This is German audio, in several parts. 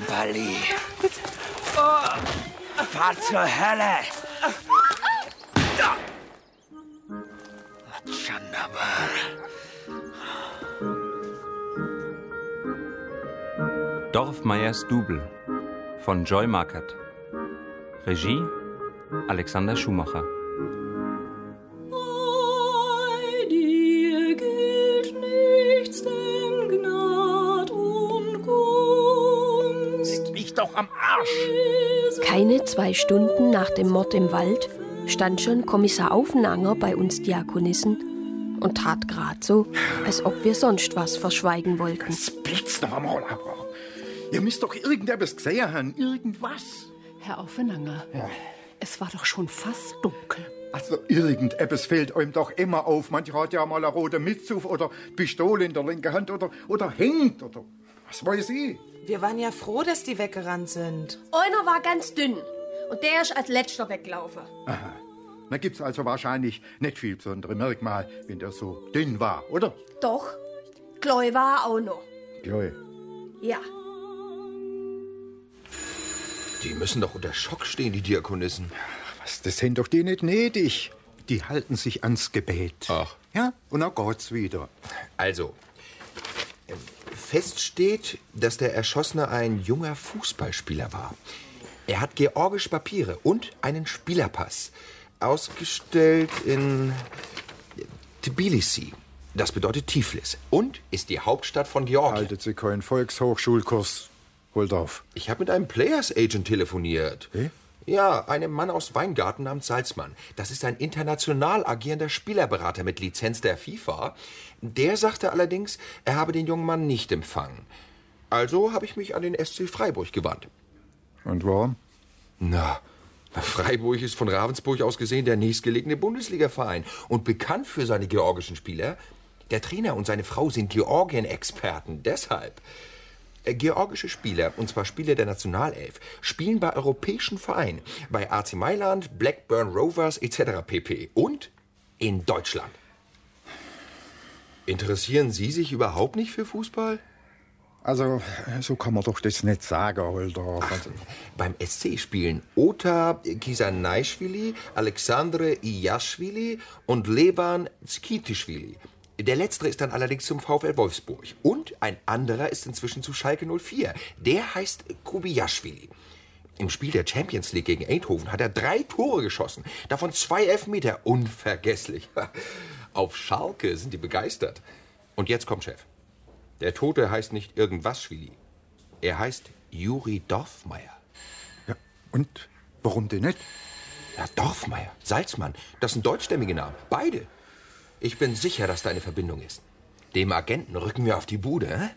Lamperli. Oh, fahr zur Hölle. Tschandabar. Dorfmeiers Double von Joy Markert. Regie Alexander Schumacher. Bei dir gilt nichts denn Gnad und Gunst. Leg mich doch am Arsch. Keine 2 Stunden nach dem Mord im Wald stand schon Kommissar Aufenanger bei uns Diakonissen und tat grad so, als ob wir sonst was verschweigen wollten. Das blitzt noch einmal, aber ihr müsst doch irgendetwas gesehen haben, irgendwas. Herr Aufenanger, ja. Es war doch schon fast dunkel. Also irgendetwas fällt einem doch immer auf. Mancher hat ja mal eine rote Mütze auf oder Pistole in der linken Hand oder hängt oder was weiß ich. Wir waren ja froh, dass die weggerannt sind. Einer war ganz dünn und der ist als letzter weggelaufen. Aha. Da gibt's also wahrscheinlich nicht viel besondere Merkmal, wenn der so dünn war, oder? Doch, Chloe war auch noch. Chloe? Ja. Die müssen doch unter Schock stehen, die Diakonissen. Was, das sind doch die nicht nötig. Die halten sich ans Gebet. Ach. Ja, und dann geht's wieder. Also, fest steht, dass der Erschossene ein junger Fußballspieler war. Er hat georgische Papiere und einen Spielerpass. Ausgestellt in Tbilisi. Das bedeutet Tiflis. Und ist die Hauptstadt von Georgien. Haltet Sie keinen Volkshochschulkurs. Holt auf. Ich habe mit einem Players Agent telefoniert. Ja, einem Mann aus Weingarten namens Salzmann. Das ist ein international agierender Spielerberater mit Lizenz der FIFA. Der sagte allerdings, er habe den jungen Mann nicht empfangen. Also habe ich mich an den SC Freiburg gewandt. Und warum? Na, Freiburg ist von Ravensburg aus gesehen der nächstgelegene Bundesliga-Verein und bekannt für seine georgischen Spieler. Der Trainer und seine Frau sind Georgien-Experten, deshalb. Georgische Spieler, und zwar Spieler der Nationalelf, spielen bei europäischen Vereinen, bei AC Mailand, Blackburn Rovers etc. pp. Und in Deutschland. Interessieren Sie sich überhaupt nicht für Fußball? Also, so kann man doch das nicht sagen, Holder. Beim SC spielen Ota Kisanaischwili, Alexandre Ijaschwili und Levan Skitischwili. Der letztere ist dann allerdings zum VfL Wolfsburg. Und ein anderer ist inzwischen zu Schalke 04. Der heißt Kubijaschwili. Im Spiel der Champions League gegen Eindhoven hat er 3 Tore geschossen. Davon 2 Elfmeter. Unvergesslich. Auf Schalke sind die begeistert. Und jetzt kommt Chef. Der Tote heißt nicht irgendwas Schwili. Er heißt Juri Dorfmeier. Ja, und warum denn nicht? Ja, Dorfmeier, Salzmann, das sind deutschstämmige Namen. Beide. Ich bin sicher, dass da eine Verbindung ist. Dem Agenten rücken wir auf die Bude, hä?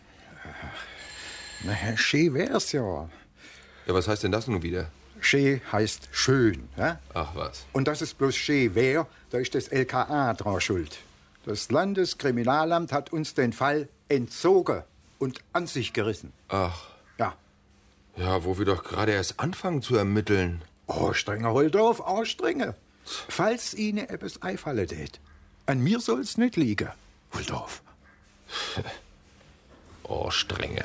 Na, schön wär's ja. Ja, was heißt denn das nun wieder? Schön heißt schön, ja? Ach was. Und dass es bloß schön wär, da ist das LKA dran schuld. Das Landeskriminalamt hat uns den Fall entzogen und an sich gerissen. Ach. Ja. Ja, wo wir doch gerade erst anfangen zu ermitteln. Strenger Holdorf, strenge. Falls Ihnen etwas einfallen tät, an mir soll's nicht liegen, Holdorf. Strenge.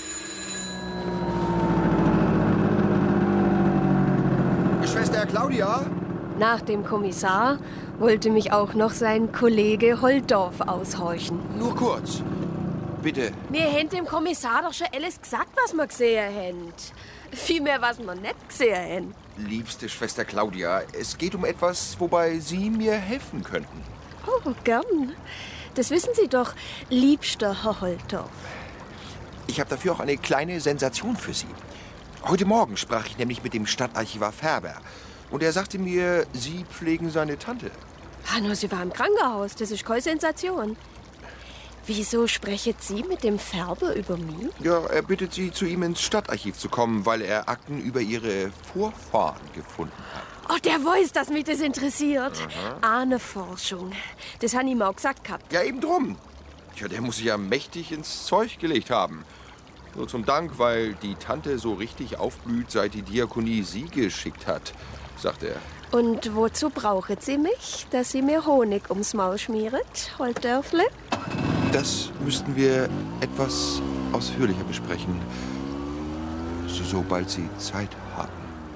Schwester Claudia? Nach dem Kommissar wollte mich auch noch sein Kollege Holdorf aushorchen. Nur kurz. Bitte. Wir haben dem Kommissar doch schon alles gesagt, was wir gesehen haben. Vielmehr, was wir nicht gesehen haben. Liebste Schwester Claudia, es geht um etwas, wobei Sie mir helfen könnten. Oh, gern. Das wissen Sie doch, liebster Herr Holdorf. Ich habe dafür auch eine kleine Sensation für Sie. Heute Morgen sprach ich nämlich mit dem Stadtarchivar Färber. Und er sagte mir, Sie pflegen seine Tante. Nur sie war im Krankenhaus. Das ist keine Sensation. Wieso sprechen Sie mit dem Färber über mich? Ja, er bittet Sie, zu ihm ins Stadtarchiv zu kommen, weil er Akten über Ihre Vorfahren gefunden hat. Oh, der weiß, dass mich das interessiert. Ahnenforschung. Das hat ihm auch gesagt gehabt. Ja, eben drum. Tja, der muss sich ja mächtig ins Zeug gelegt haben. Nur zum Dank, weil die Tante so richtig aufblüht, seit die Diakonie sie geschickt hat, sagt er. Und wozu brauchen Sie mich, dass Sie mir Honig ums Maul schmieret, Holdörfle? Das müssten wir etwas ausführlicher besprechen. sobald Sie Zeit haben.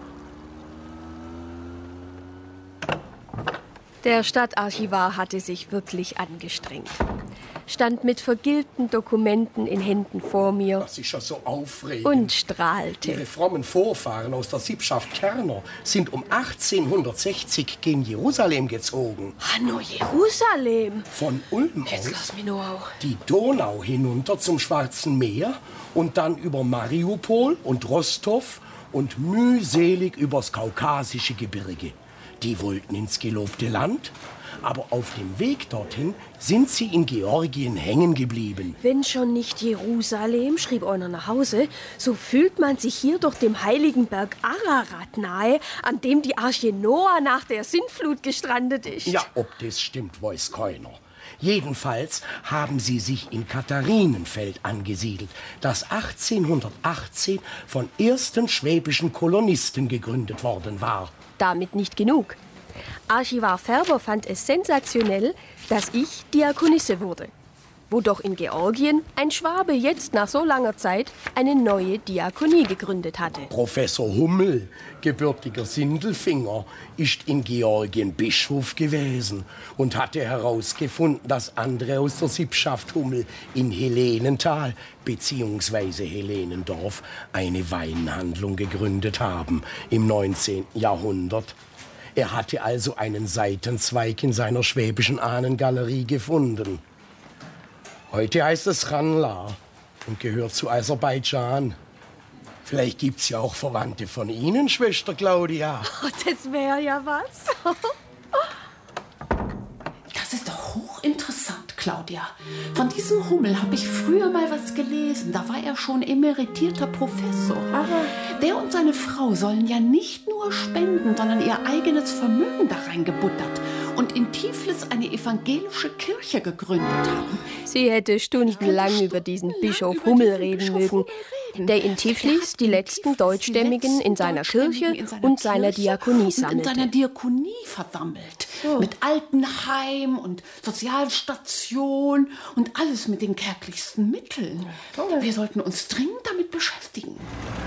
Der Stadtarchivar hatte sich wirklich angestrengt. Stand mit vergilbten Dokumenten in Händen vor mir. Das ist ja so aufregend. Und strahlte. Ihre frommen Vorfahren aus der Sippschaft Kerner sind um 1860 gen Jerusalem gezogen. Hanno, Jerusalem? Von Ulm Jetzt aus lass mich nur auch. die Donau hinunter zum Schwarzen Meer und dann über Mariupol und Rostow und mühselig übers kaukasische Gebirge. Die wollten ins gelobte Land, aber auf dem Weg dorthin sind sie in Georgien hängen geblieben. Wenn schon nicht Jerusalem, schrieb einer nach Hause, so fühlt man sich hier doch dem heiligen Berg Ararat nahe, an dem die Arche Noah nach der Sintflut gestrandet ist. Ja, ob das stimmt, weiß keiner. Jedenfalls haben sie sich in Katharinenfeld angesiedelt, das 1818 von ersten schwäbischen Kolonisten gegründet worden war. Damit nicht genug. Archivar Färber fand es sensationell, dass ich Diakonisse wurde. Wo doch in Georgien ein Schwabe jetzt nach so langer Zeit eine neue Diakonie gegründet hatte. Professor Hummel, gebürtiger Sindelfinger, ist in Georgien Bischof gewesen und hatte herausgefunden, dass andere aus der Sippschaft Hummel in Helenental bzw. Helenendorf eine Weinhandlung gegründet haben im 19. Jahrhundert. Er hatte also einen Seitenzweig in seiner schwäbischen Ahnengalerie gefunden. Heute heißt es Ranla und gehört zu Aserbaidschan. Vielleicht gibt's ja auch Verwandte von Ihnen, Schwester Claudia. Oh, das wäre ja was. Das ist doch hochinteressant, Claudia. Von diesem Hummel habe ich früher mal was gelesen. Da war er schon emeritierter Professor. Aber der und seine Frau sollen ja nicht nur spenden, sondern ihr eigenes Vermögen da reingebuttert und in Tiflis eine evangelische Kirche gegründet haben. Sie hätte stundenlang über diesen Bischof Hummel reden mögen, der in Tiflis die letzten Deutschstämmigen in seiner Kirche und seiner Diakonie sammelte. In seiner Diakonie versammelt. So. Mit Altenheim und Sozialstation und alles mit den kärglichsten Mitteln. Wir sollten uns dringend damit beschäftigen.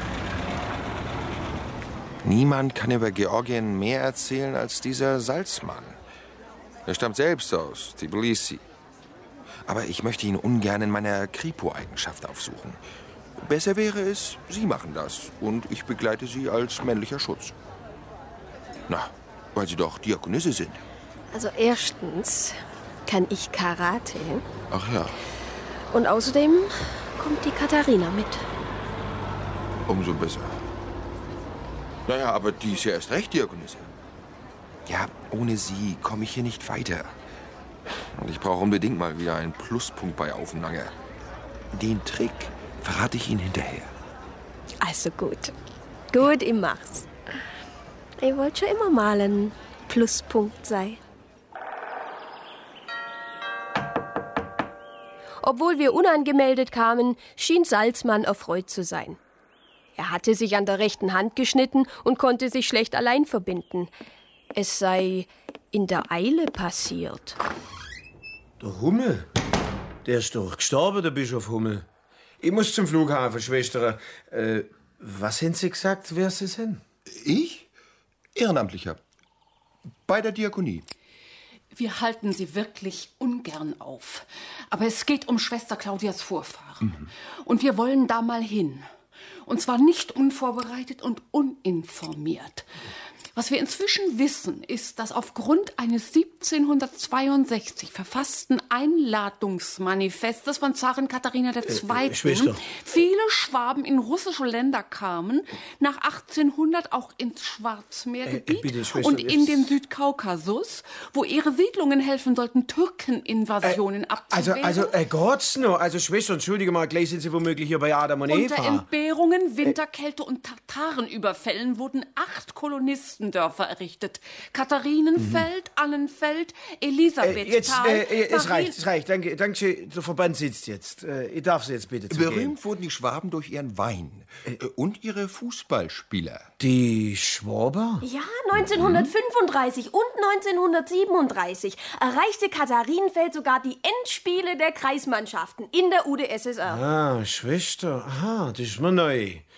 Niemand kann über Georgien mehr erzählen als dieser Salzmann. Er stammt selbst aus Tbilisi. Aber ich möchte ihn ungern in meiner Kripo-Eigenschaft aufsuchen. Besser wäre es, Sie machen das und ich begleite Sie als männlicher Schutz. Na, weil Sie doch Diakonisse sind. Also erstens kann ich Karate. Ach ja. Und außerdem kommt die Katharina mit. Umso besser. Naja, aber die ist ja erst recht Diakonisse. Ja, ohne sie komme ich hier nicht weiter. Und ich brauche unbedingt mal wieder einen Pluspunkt bei Aufenlange. Den Trick verrate ich Ihnen hinterher. Also gut. Gut, ich mach's. Ich wollte schon immer mal ein Pluspunkt sein. Obwohl wir unangemeldet kamen, schien Salzmann erfreut zu sein. Er hatte sich an der rechten Hand geschnitten und konnte sich schlecht allein verbinden. Es sei in der Eile passiert. Der Hummel? Der ist doch gestorben, der Bischof Hummel. Ich muss zum Flughafen, Schwester. Was haben Sie gesagt, wer Sie sind? Ich? Ehrenamtlicher. Bei der Diakonie. Wir halten sie wirklich ungern auf. Aber es geht um Schwester Claudias Vorfahren. Und wir wollen da mal hin. Und zwar nicht unvorbereitet und uninformiert. Was wir inzwischen wissen, ist, dass aufgrund eines 1762 verfassten Einladungsmanifestes von Zarin Katharina II. Viele Schwaben in russische Länder kamen, nach 1800 auch ins Schwarzmeergebiet und in den Südkaukasus, wo ihre Siedlungen helfen sollten, Türkeninvasionen abzuwehren. Also, Gott's noch. Also, Schwester, entschuldige mal, gleich sind Sie womöglich hier bei Adam und Eva. Unter Entbehrungen, Winterkälte und Tartarenüberfällen wurden 8 Kolonistendörfer errichtet. Katharinenfeld, Annenfeld, Elisabethtal. Es reicht. Danke, der Verband sitzt jetzt. Ich darf Sie jetzt bitte zu Berühmt wurden die Schwaben durch ihren Wein und ihre Fußballspieler. Die Schwaber? Ja, 1935 und 1937 erreichte Katharinenfeld sogar die Endspiele der Kreismannschaften in der UdSSR. Ah, Schwester. Aha, das ist mir neu.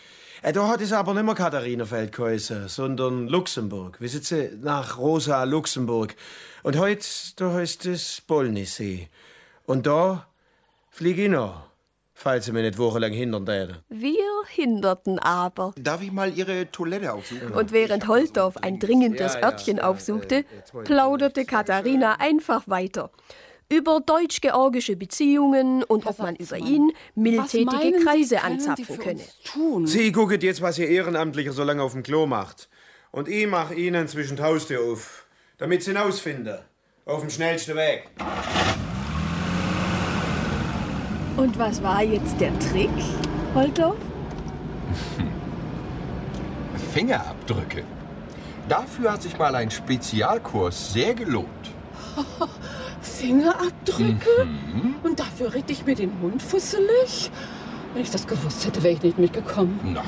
Da hat es aber nicht mehr Katharinenfeld geheißen, sondern Luxemburg. Wissen Sie, nach Rosa Luxemburg. Und heute, da heißt es Bollnissee. Und da fliege ich noch, falls Sie mich nicht wochenlang hindern täten. Wir hinderten aber. Darf ich mal Ihre Toilette aufsuchen? Und während Holzdorf ein dringendes Örtchen aufsuchte, plauderte Katharina einfach weiter. Über deutsch-georgische Beziehungen und ob man über ihn mildtätige Kreise anzapfen könne. Sie gucken jetzt, was Ihr Ehrenamtlicher so lange auf dem Klo macht. Und ich mache Ihnen zwischen die Haustür auf, damit Sie ihn ausfinden. Auf dem schnellsten Weg. Und was war jetzt der Trick, Holzdorf? Fingerabdrücke. Dafür hat sich mal ein Spezialkurs sehr gelohnt. Fingerabdrücke? Und dafür red ich mir den Mund fusselig? Wenn ich das gewusst hätte, wäre ich nicht mitgekommen. Na.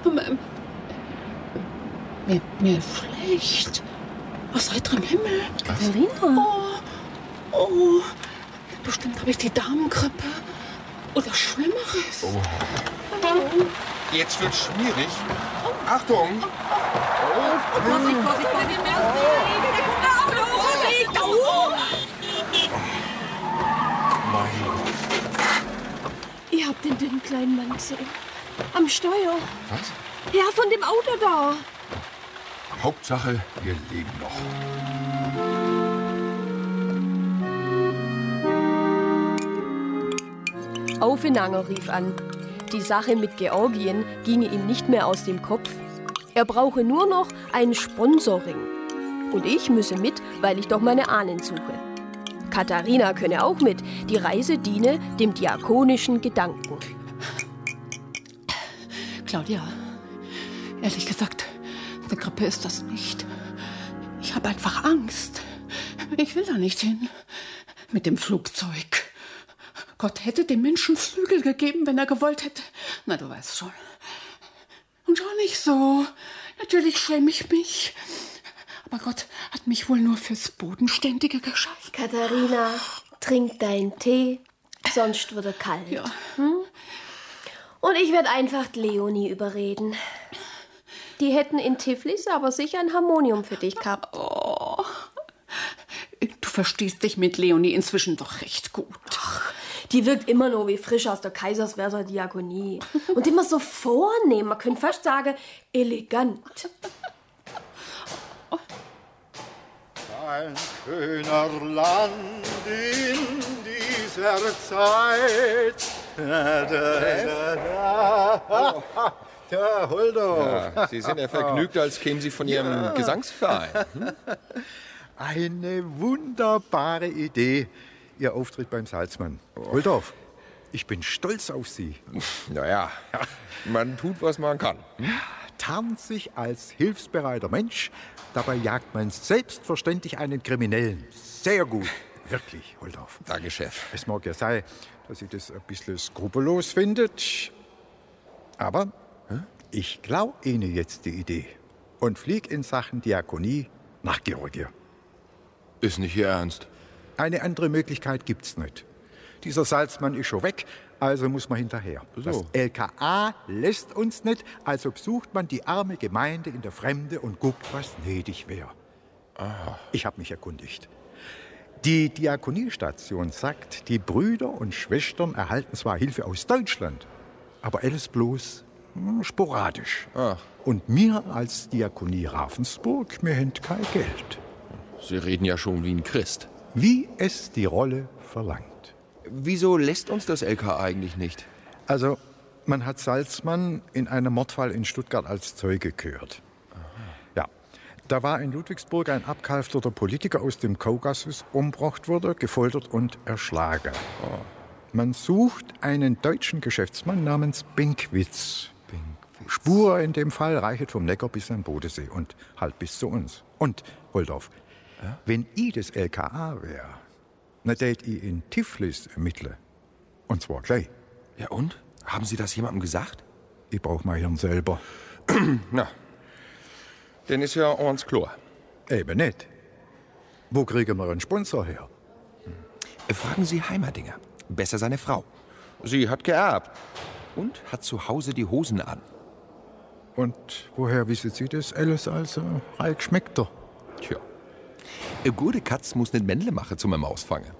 Mir ist schlecht. Aus heiterem Himmel. Katharina. Oh. Bestimmt habe ich die Damengrippe. Oder Schlimmeres. Oh. Jetzt wird's schwierig. Achtung! Vorsicht! Ihr habt den dünnen kleinen Mann gesehen. Am Steuer. Was? Ja, von dem Auto da. Hauptsache, wir leben noch. Aufenanger rief an. Die Sache mit Georgien ginge ihm nicht mehr aus dem Kopf. Er brauche nur noch ein Sponsoring. Und ich müsse mit, weil ich doch meine Ahnen suche. Katharina könne auch mit. Die Reise diene dem diakonischen Gedanken. Claudia, ehrlich gesagt, eine Grippe ist das nicht. Ich habe einfach Angst. Ich will da nicht hin. Mit dem Flugzeug. Gott hätte dem Menschen Flügel gegeben, wenn er gewollt hätte. Na, du weißt schon. Und schon nicht so. Natürlich schäme ich mich. Aber Gott hat mich wohl nur fürs Bodenständige geschaffen. Katharina, trink deinen Tee, sonst wird er kalt. Ja. Und ich werde einfach Leonie überreden. Die hätten in Tiflis aber sicher ein Harmonium für dich gehabt. Oh. Du verstehst dich mit Leonie inzwischen doch recht gut. Ach, die wirkt immer nur wie frisch aus der Kaiserswerther Diakonie. Und immer so vornehm, man könnte fast sagen, elegant. Ein schöner Land in dieser Zeit. Der Holzdorf. Ja, Sie sind ja vergnügt, als kämen Sie von Ihrem Gesangsverein. Eine wunderbare Idee, Ihr Auftritt beim Salzmann. Holzdorf, ich bin stolz auf Sie. Naja, man tut, was man kann. Tarnt sich als hilfsbereiter Mensch, dabei jagt man selbstverständlich einen Kriminellen. Sehr gut. Wirklich, Holzdorf. Danke, Chef. Es mag ja sein, dass Sie das ein bisschen skrupellos findet. Aber ich glaube Ihnen jetzt die Idee und flieg in Sachen Diakonie nach Georgien. Ist nicht Ihr Ernst? Eine andere Möglichkeit gibt's nicht. Dieser Salzmann ist schon weg, also muss man hinterher. So. Das LKA lässt uns nicht, also besucht man die arme Gemeinde in der Fremde und guckt, was nötig wäre. Ich habe mich erkundigt. Die Diakoniestation sagt, die Brüder und Schwestern erhalten zwar Hilfe aus Deutschland, aber alles bloß sporadisch. Und mir als Diakonie Ravensburg, wir haben kein Geld. Sie reden ja schon wie ein Christ. Wie es die Rolle verlangt. Wieso lässt uns das LKA eigentlich nicht? Also, man hat Salzmann in einem Mordfall in Stuttgart als Zeuge gehört. Ja, da war in Ludwigsburg ein abgehalfterter Politiker aus dem Kaukasus umgebracht worden, gefoltert und erschlagen. Man sucht einen deutschen Geschäftsmann namens Binkwitz. Spur in dem Fall reicht vom Neckar bis am Bodensee und halt bis zu uns. Und, Holzdorf, wenn ich das LKA wäre, dann tät ich in Tiflis ermitteln. Und zwar gleich. Ja und? Haben Sie das jemandem gesagt? Ich brauch mein Hirn selber. Na, dann ist ja uns klar. Eben nicht. Wo kriegen wir einen Sponsor her? Fragen Sie Heimerdinger. Besser seine Frau. Sie hat geerbt und hat zu Hause die Hosen an. Und woher wissen Sie das alles? Also, Reich schmeckt er. Tja, eine gute Katz muss nicht Männle machen zum Maus fangen.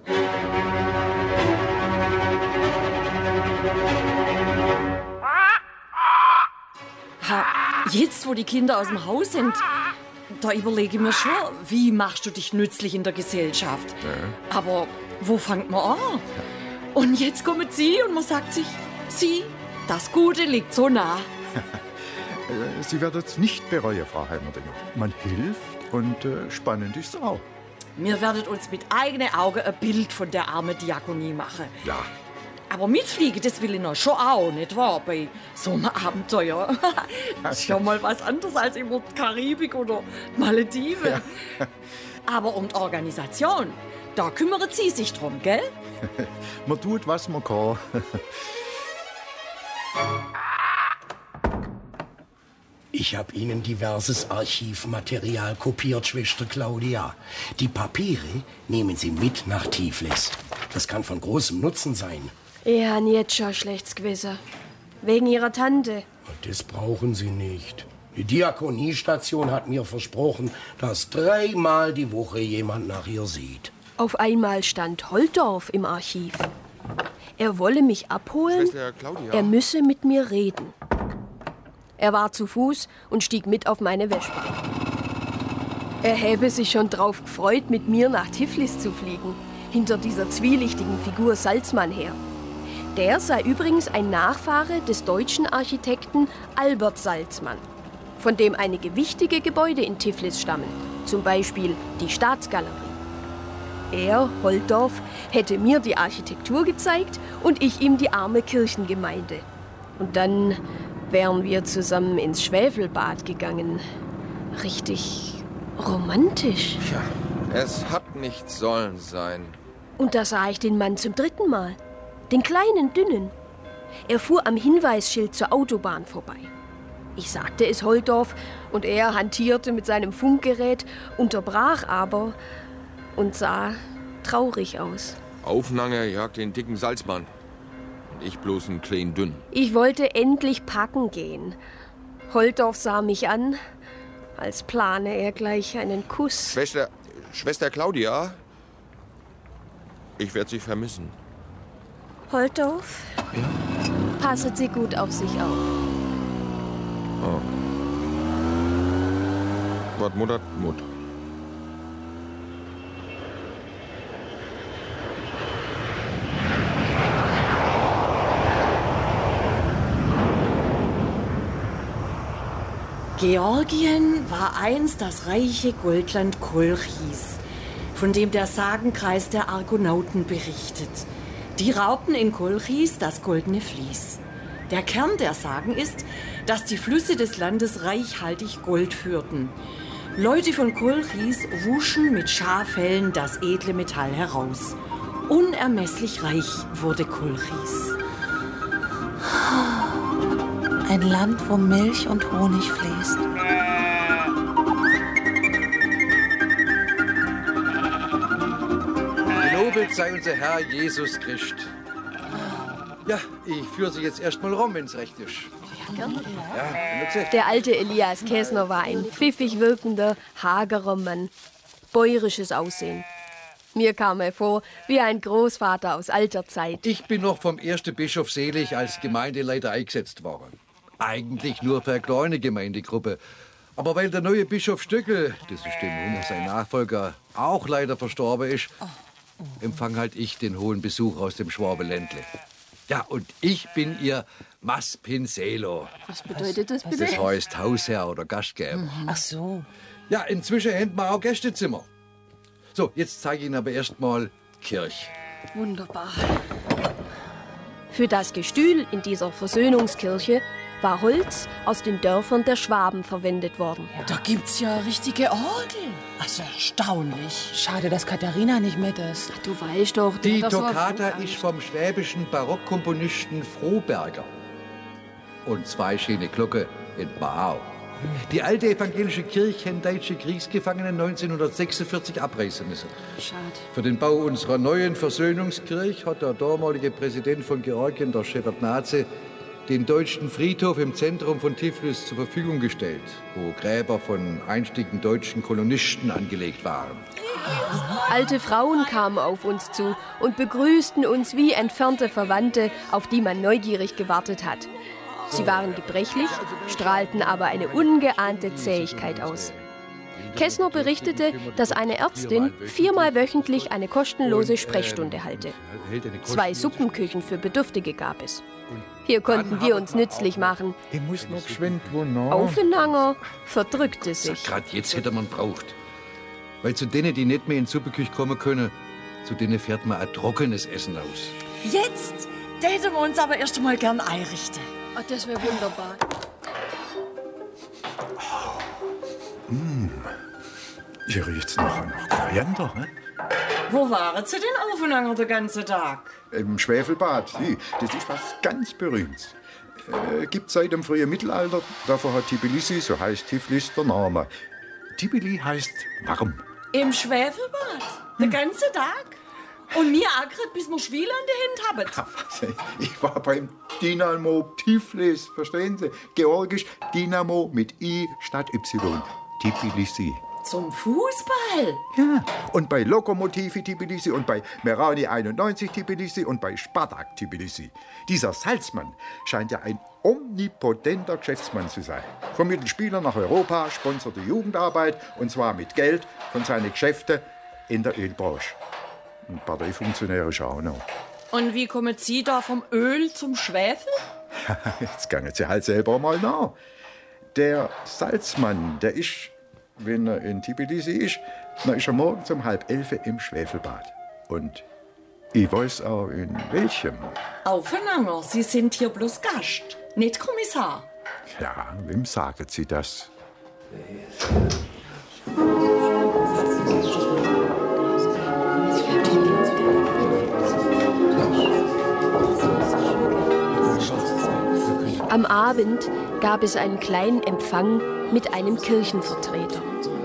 Jetzt, wo die Kinder aus dem Haus sind, da überlege ich mir schon, wie machst du dich nützlich in der Gesellschaft? Ja. Aber wo fängt man an? Ja. Und jetzt kommen sie und man sagt sich, das Gute liegt so nah. Sie werden es nicht bereuen, Frau Heimerdinger. Man hilft und spannend ist es auch. Wir werden uns mit eigenen Augen ein Bild von der armen Diakonie machen. Ja. Aber mitfliegen, das will ich noch schon auch, nicht wahr? Bei so einem Abenteuer. Das ist schon mal was anderes als in der Karibik oder Malediven. Ja. Aber um die Organisation, da kümmert sie sich drum, gell? Man tut, was man kann. Ich habe Ihnen diverses Archivmaterial kopiert, Schwester Claudia. Die Papiere nehmen Sie mit nach Tiflis. Das kann von großem Nutzen sein. Ich habe jetzt schon schlechtes Gewissen. Wegen Ihrer Tante. Das brauchen Sie nicht. Die Diakoniestation hat mir versprochen, dass 3-mal die Woche jemand nach ihr sieht. Auf einmal stand Holtorf im Archiv. Er wolle mich abholen, er müsse mit mir reden. Er war zu Fuß und stieg mit auf meine Vespa. Er habe sich schon drauf gefreut, mit mir nach Tiflis zu fliegen, hinter dieser zwielichtigen Figur Salzmann her. Der sei übrigens ein Nachfahre des deutschen Architekten Albert Salzmann, von dem einige wichtige Gebäude in Tiflis stammen, zum Beispiel die Staatsgalerie. Er, Holtorf, hätte mir die Architektur gezeigt und ich ihm die arme Kirchengemeinde. Und dann wären wir zusammen ins Schwefelbad gegangen. Richtig romantisch. Ja, es hat nicht sollen sein. Und da sah ich den Mann zum 3. Mal. Den kleinen, dünnen. Er fuhr am Hinweisschild zur Autobahn vorbei. Ich sagte es Holtorf und er hantierte mit seinem Funkgerät, unterbrach aber und sah traurig aus. Aufnanger jagt den dicken Salzmann. Und ich bloß einen kleinen dünn. Ich wollte endlich packen gehen. Holtorf sah mich an, als plane er gleich einen Kuss. Schwester Claudia, ich werde Sie vermissen. Holtorf, ja? Passen Sie gut auf sich auf. Oh. Was muttert Mutter? Georgien war einst das reiche Goldland Kolchis, von dem der Sagenkreis der Argonauten berichtet. Die raubten in Kolchis das goldene Vlies. Der Kern der Sagen ist, dass die Flüsse des Landes reichhaltig Gold führten. Leute von Kolchis wuschen mit Schaffellen das edle Metall heraus. Unermesslich reich wurde Kolchis. Ein Land, wo Milch und Honig fließt. Gelobet sei unser Herr Jesus Christ. Ja, ich führe Sie jetzt erstmal rum, wenn's recht ist. Ja, der alte Elias Käsner war ein pfiffig wirkender, hagerer Mann. Bäuerisches Aussehen. Mir kam er vor wie ein Großvater aus alter Zeit. Ich bin noch vom ersten Bischof Selig als Gemeindeleiter eingesetzt worden. Eigentlich nur für eine kleine Gemeindegruppe. Aber weil der neue Bischof Stöckel, das ist dem sein Nachfolger, auch leider verstorben ist, empfang halt ich den hohen Besuch aus dem Schwabeländle. Ja, und ich bin ihr Maspinselo. Was bedeutet das bitte? Das heißt Hausherr oder Gastgeber. Ach so. Ja, inzwischen hätten wir auch Gästezimmer. So, jetzt zeige ich Ihnen aber erst mal die Kirche. Wunderbar. Für das Gestühl in dieser Versöhnungskirche war Holz aus den Dörfern der Schwaben verwendet worden. Da gibt's ja richtige Orgel. Also erstaunlich. Schade, dass Katharina nicht mit ist. Du weißt doch... Die Toccata ist vom schwäbischen Barockkomponisten Froberger. Und 2 schöne Glocken in Bau. Die alte evangelische Kirche haben deutsche Kriegsgefangene 1946 abreißen müssen. Schade. Für den Bau unserer neuen Versöhnungskirche hat der damalige Präsident von Georgien, der Shevardnadze, den deutschen Friedhof im Zentrum von Tiflis zur Verfügung gestellt, wo Gräber von einstigen deutschen Kolonisten angelegt waren. Alte Frauen kamen auf uns zu und begrüßten uns wie entfernte Verwandte, auf die man neugierig gewartet hat. Sie waren gebrechlich, strahlten aber eine ungeahnte Zähigkeit aus. Kessner berichtete, dass eine Ärztin 4-mal wöchentlich eine kostenlose Sprechstunde halte. 2 Suppenküchen für Bedürftige gab es. Hier konnten wir uns nützlich machen. Ich muss noch geschwind wo noch. Aufenanger verdrückte sich. Gerade jetzt hätte man braucht. Weil zu denen, die nicht mehr in die Suppeküche kommen können, zu denen fährt man ein trockenes Essen aus. Jetzt täten wir uns aber erst einmal gern einrichten. Oh, das wäre wunderbar. Hier riecht's noch Koriander, ne? Wo waren Sie denn aufeinander den ganzen Tag? Im Schwefelbad. Das ist was ganz Berühmtes. Gibt seit dem frühen Mittelalter. Davor hat Tbilisi, so heißt Tiflis, der Name. Tbilisi heißt warm. Im Schwefelbad? Den ganzen Tag? Und mir auch grad, bis wir Schwiel an der Hand haben. Ich war beim Dynamo Tiflis, verstehen Sie? Georgisch Dynamo mit I statt Y. Tbilisi. Zum Fußball? Ja, und bei Lokomotivi Tbilisi und bei Merani 91 Tbilisi und bei Spartak Tbilisi. Dieser Salzmann scheint ja ein omnipotenter Geschäftsmann zu sein. Vermittelt Spieler nach Europa, sponsert die Jugendarbeit und zwar mit Geld von seinen Geschäften in der Ölbranche. Und Parteifunktionär ist auch noch. Und wie kommen Sie da vom Öl zum Schwefel? Jetzt gehen Sie halt selber mal nach. Der Salzmann, der ist, wenn er in Tbilisi ist, dann ist er morgens um 10:30 im Schwefelbad. Und ich weiß auch in welchem. Aufeinander, Sie sind hier bloß Gast, nicht Kommissar. Ja, wem sagen Sie das? Am Abend gab es einen kleinen Empfang mit einem Kirchenvertreter.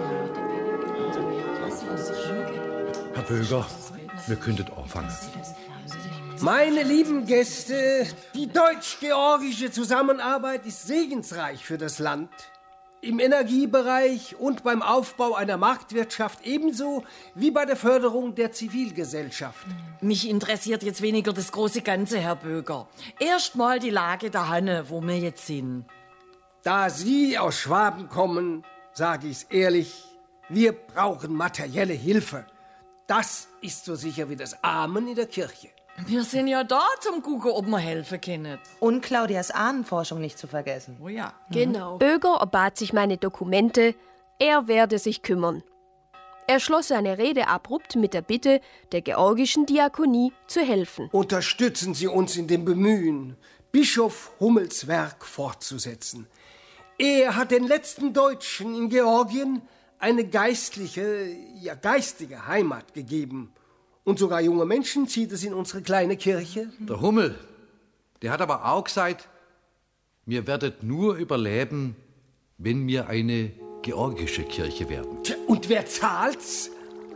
Herr Böger, wir könnten anfangen. Meine lieben Gäste, die deutsch-georgische Zusammenarbeit ist segensreich für das Land. Im Energiebereich und beim Aufbau einer Marktwirtschaft ebenso wie bei der Förderung der Zivilgesellschaft. Mich interessiert jetzt weniger das große Ganze, Herr Böger. Erst mal die Lage der Hanne, wo wir jetzt sind. Da Sie aus Schwaben kommen, sage ich's ehrlich, wir brauchen materielle Hilfe. Das ist so sicher wie das Amen in der Kirche. Wir sind ja da zum Gucken, ob wir helfen können. Und Claudias Ahnenforschung nicht zu vergessen. Oh ja. Genau. Böger erbat sich meine Dokumente, er werde sich kümmern. Er schloss seine Rede abrupt mit der Bitte, der georgischen Diakonie zu helfen. Unterstützen Sie uns in dem Bemühen, Bischof Hummels Werk fortzusetzen. Er hat den letzten Deutschen in Georgien eine geistliche, ja geistige Heimat gegeben. Und sogar junge Menschen zieht es in unsere kleine Kirche. Der Hummel, der hat aber auch gesagt, wir werdet nur überleben, wenn wir eine georgische Kirche werden. Tja, und wer zahlt's?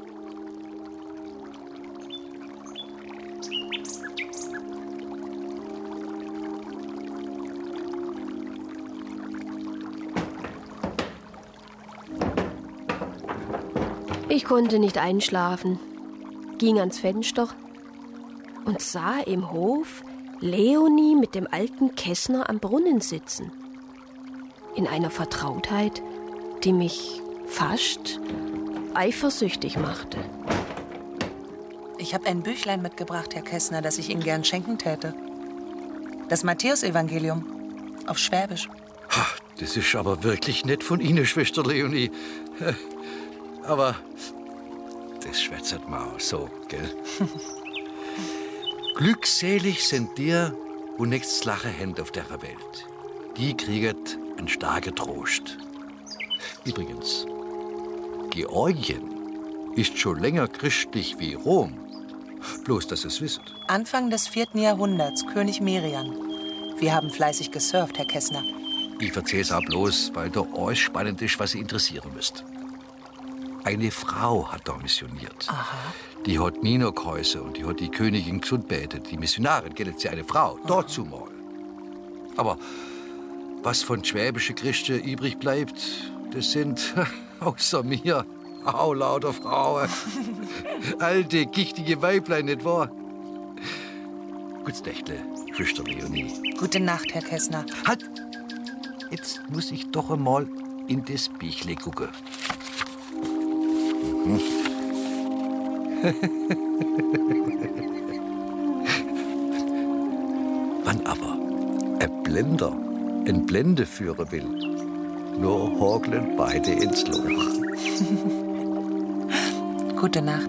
Ich konnte nicht einschlafen, ging ans Fenster und sah im Hof Leonie mit dem alten Kessner am Brunnen sitzen. In einer Vertrautheit, die mich fast eifersüchtig machte. Ich habe ein Büchlein mitgebracht, Herr Kessner, das ich Ihnen gern schenken täte. Das Matthäusevangelium auf Schwäbisch. Das ist aber wirklich nett von Ihnen, Schwester Leonie. Aber das schwätzert man auch so, gell? Glückselig sind dir, wo nichts lachen Hände auf der Welt. Die krieget einen starken Trost. Übrigens, Georgien ist schon länger christlich wie Rom. Bloß, dass es wisst. Anfang des 4. Jahrhunderts, König Merian. Wir haben fleißig gesurft, Herr Kessner. Ich erzähl's auch bloß, weil da euch spannend ist, was ihr interessieren müsst. Eine Frau hat da missioniert. Aha. Die hat Nino geheißen und die hat die Königin gesund betet. Die Missionarin, gell, sie eine Frau, dazu mal. Aber was von schwäbischen Christen übrig bleibt, das sind außer mir auch lauter Frauen. Alte, gichtige Weiblein, nicht wahr? Gutes Nächtle, Schwester Leonie. Gute Nacht, Herr Kessner. Halt! Jetzt muss ich doch einmal in das Büchle gucken. Wann aber ein Blendeführer will, nur horkeln beide ins Loch. Gute Nacht.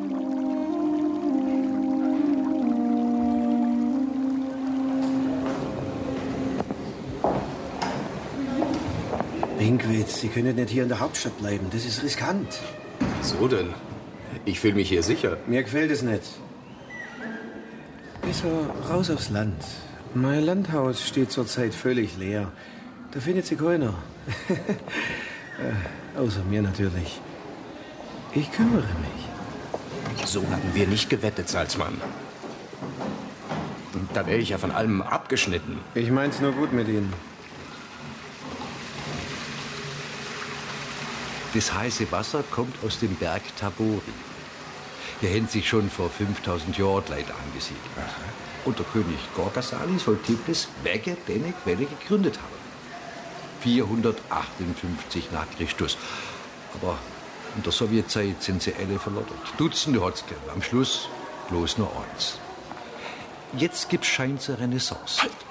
Pinkwitz, Sie können nicht hier in der Hauptstadt bleiben. Das ist riskant. Wieso denn? Ich fühle mich hier sicher. Mir gefällt es nicht. Besser raus aufs Land. Mein Landhaus steht zurzeit völlig leer. Da findet sich keiner. Außer mir natürlich. Ich kümmere mich. So hatten wir nicht gewettet, Salzmann. Und da wäre ich ja von allem abgeschnitten. Ich mein's nur gut mit Ihnen. Das heiße Wasser kommt aus dem Berg Tabori. Hier haben sich schon vor 5000 Jahren Leute angesiedelt. Und der König Gorgasalis soll Tiflis wegen der Quelle gegründet haben. 458 nach Christus. Aber in der Sowjetzeit sind sie alle verlottert. Dutzende hat's gegeben. Am Schluss bloß nur eins. Jetzt gibt's scheint eine Renaissance. Halt!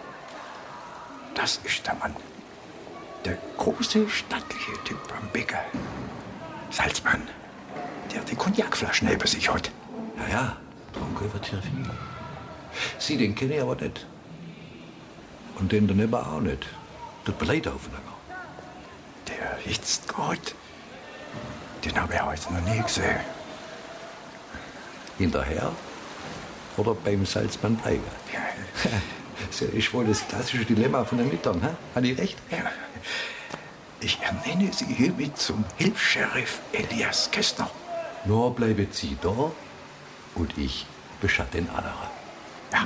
Das ist der Mann. Der große, stattliche Typ am Bäcker. Salzmann, der die Cognacflaschen neben sich hat. Ja, trunken wird hier viel. Sie, den kenne ich aber nicht. Und den daneben auch nicht. Tut mir leid, Aufenanger. Der jetzt gut. Den habe ich heute noch nie gesehen. Hinterher oder beim Salzmann bleiben? Das ist wohl das klassische Dilemma von den Müttern, hä? Hat ich recht? Ja. Ich ernenne Sie hiermit zum Hilfs-Sheriff Elias Kessner. Nur bleiben Sie da und ich beschatte den anderen. Ja.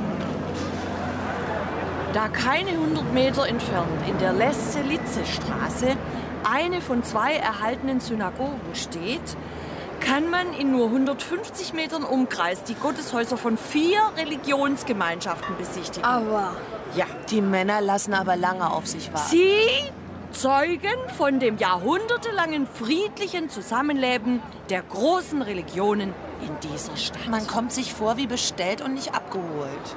Da keine 100 Meter entfernt in der Lesse-Litze-Straße eine von 2 erhaltenen Synagogen steht, kann man in nur 150 Metern Umkreis die Gotteshäuser von 4 Religionsgemeinschaften besichtigen. Aber ja, die Männer lassen aber lange auf sich warten. Sie zeugen von dem jahrhundertelangen friedlichen Zusammenleben der großen Religionen in dieser Stadt. Man kommt sich vor wie bestellt und nicht abgeholt.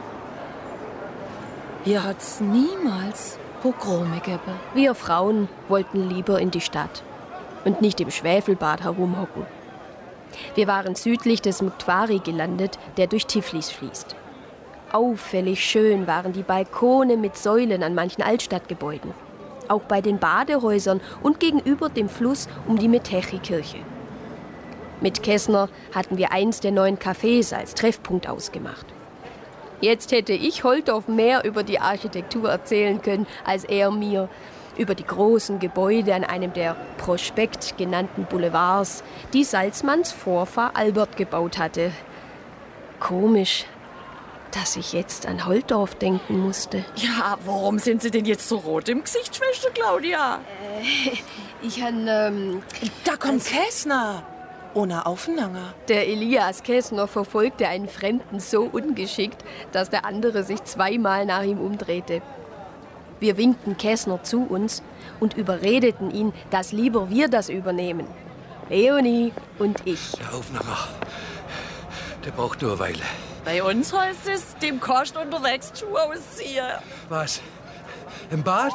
Hier hat's niemals Pogrome gegeben. Wir Frauen wollten lieber in die Stadt und nicht im Schwefelbad herumhocken. Wir waren südlich des Muktwari gelandet, der durch Tiflis fließt. Auffällig schön waren die Balkone mit Säulen an manchen Altstadtgebäuden. Auch bei den Badehäusern und gegenüber dem Fluss um die Metechi-Kirche. Mit Kessner hatten wir eins der neuen Cafés als Treffpunkt ausgemacht. Jetzt hätte ich Holtorf mehr über die Architektur erzählen können, als er mir über die großen Gebäude an einem der Prospekt genannten Boulevards, die Salzmanns Vorfahr Albert gebaut hatte. Komisch, dass ich jetzt an Holtorf denken musste. Ja, warum sind Sie denn jetzt so rot im Gesicht, Schwester Claudia? Ich han, Da kommt Kessner. Ohne Aufenanger. Der Elias Kessner verfolgte einen Fremden so ungeschickt, dass der andere sich 2-mal nach ihm umdrehte. Wir winkten Kessner zu uns und überredeten ihn, dass lieber wir das übernehmen. Leonie und ich. Der Aufenanger, der braucht nur eine Weile. Bei uns heißt es, dem kostet unterwegs Schuhe ausziehen. Was? Im Bad?